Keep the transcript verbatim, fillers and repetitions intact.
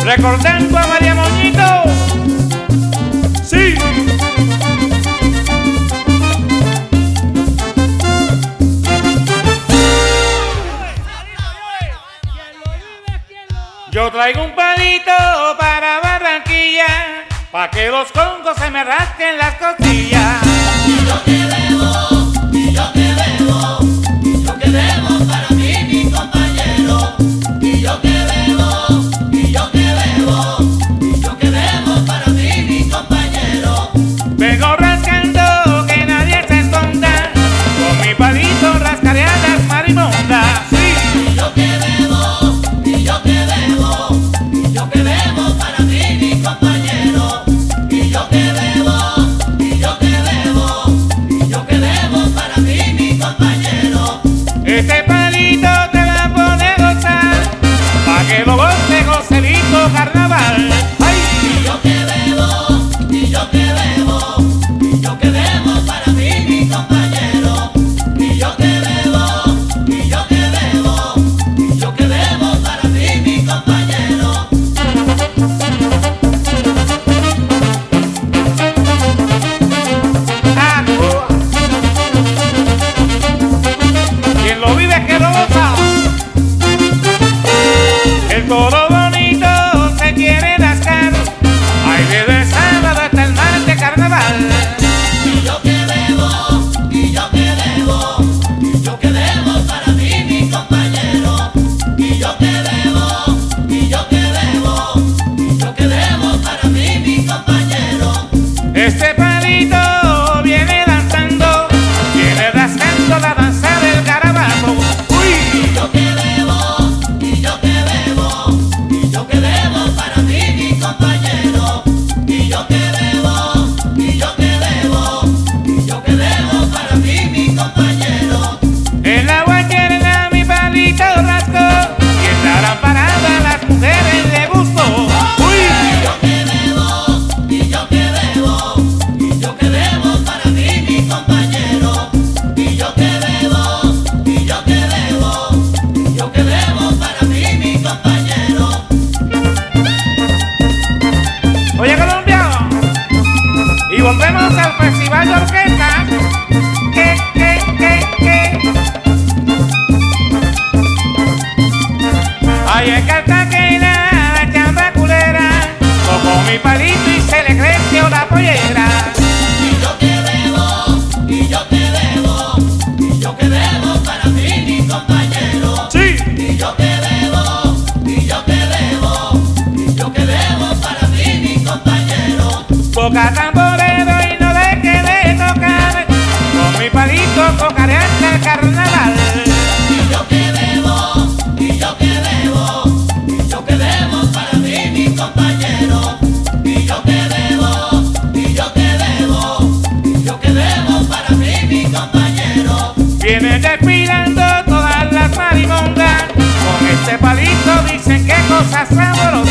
recordando a María Moñito. Sí. Yo traigo un palito para Barranquilla, pa' que los congos se me rasquen las costillas. Y yo que bebo, y yo que bebo, y yo que bebo para mí, mi compañero. Y yo que bebo, y yo que bebo, y yo que bebo para mí, mi compañero. Vengo rascando que nadie se esconda, con mi palito rascaré a las marimondas. Sí. Y yo que bebo, y yo que bebo, y yo que bebo para mí, mi compañero. Y yo que bebo, y yo que bebo, y yo que bebo para mí, mi compañero. Este palito te va a poner a gozar, pa' que lo goce, gocelito carnaval. ¡Ay! Y yo que bebo, y yo que bebo, y yo que bebo para mí, mi compañero. Y yo que bebo, y yo que bebo, y yo que bebo para mí, mi compañero. ¡Ah! Quien lo vive que lo goza. El toro bonito se quiere rascar, ay, desde el sábado hasta el martes carnaval. Y yo que bebo, y yo que bebo, y yo que bebo para mí, mi compañero. Y yo que bebo, y yo que bebo, y yo que bebo para mí, mi compañero. Este palito viene danzando, viene rascando la danza del garabato. ¡Uy! Y yo que bebo, y yo que bebo, y yo que bebo para mí, mi compañero. Y yo que bebo, y yo que bebo, y yo que bebo para mí, mi compañero. En la guayerna mi palito rascó, y estarán paradas las mujeres de gusto. ¡Uy! Y yo que bebo, y yo que bebo, y yo que bebo para mí, mi compañero. Y yo que bebo, y yo que bebo, y yo que bebo para mí, mi compañero. Oye, colombiano, y volvemos al festival de orquesta. ¿Qué, qué, qué, qué? Ay, en Cartagena, la chamba culera, tocó mi palito y se le creció la pollera. Y yo que bebo, y yo que bebo, y yo que bebo para mí, mi compañero. Sí. Y yo que bebo, y yo que bebo, y yo que bebo para mí, mi compañero. Boca tamborero y no deje de tocar, con mi palito tocaré hasta el carnaval. Y yo que bebo, y yo que bebo, y yo que bebo para mí, mi compañero. Y yo que bebo, y yo que bebo, y yo que bebo para mí, mi compañero. Vienen desfilando todas las marimondas, con este palito dicen qué cosas sabrosas.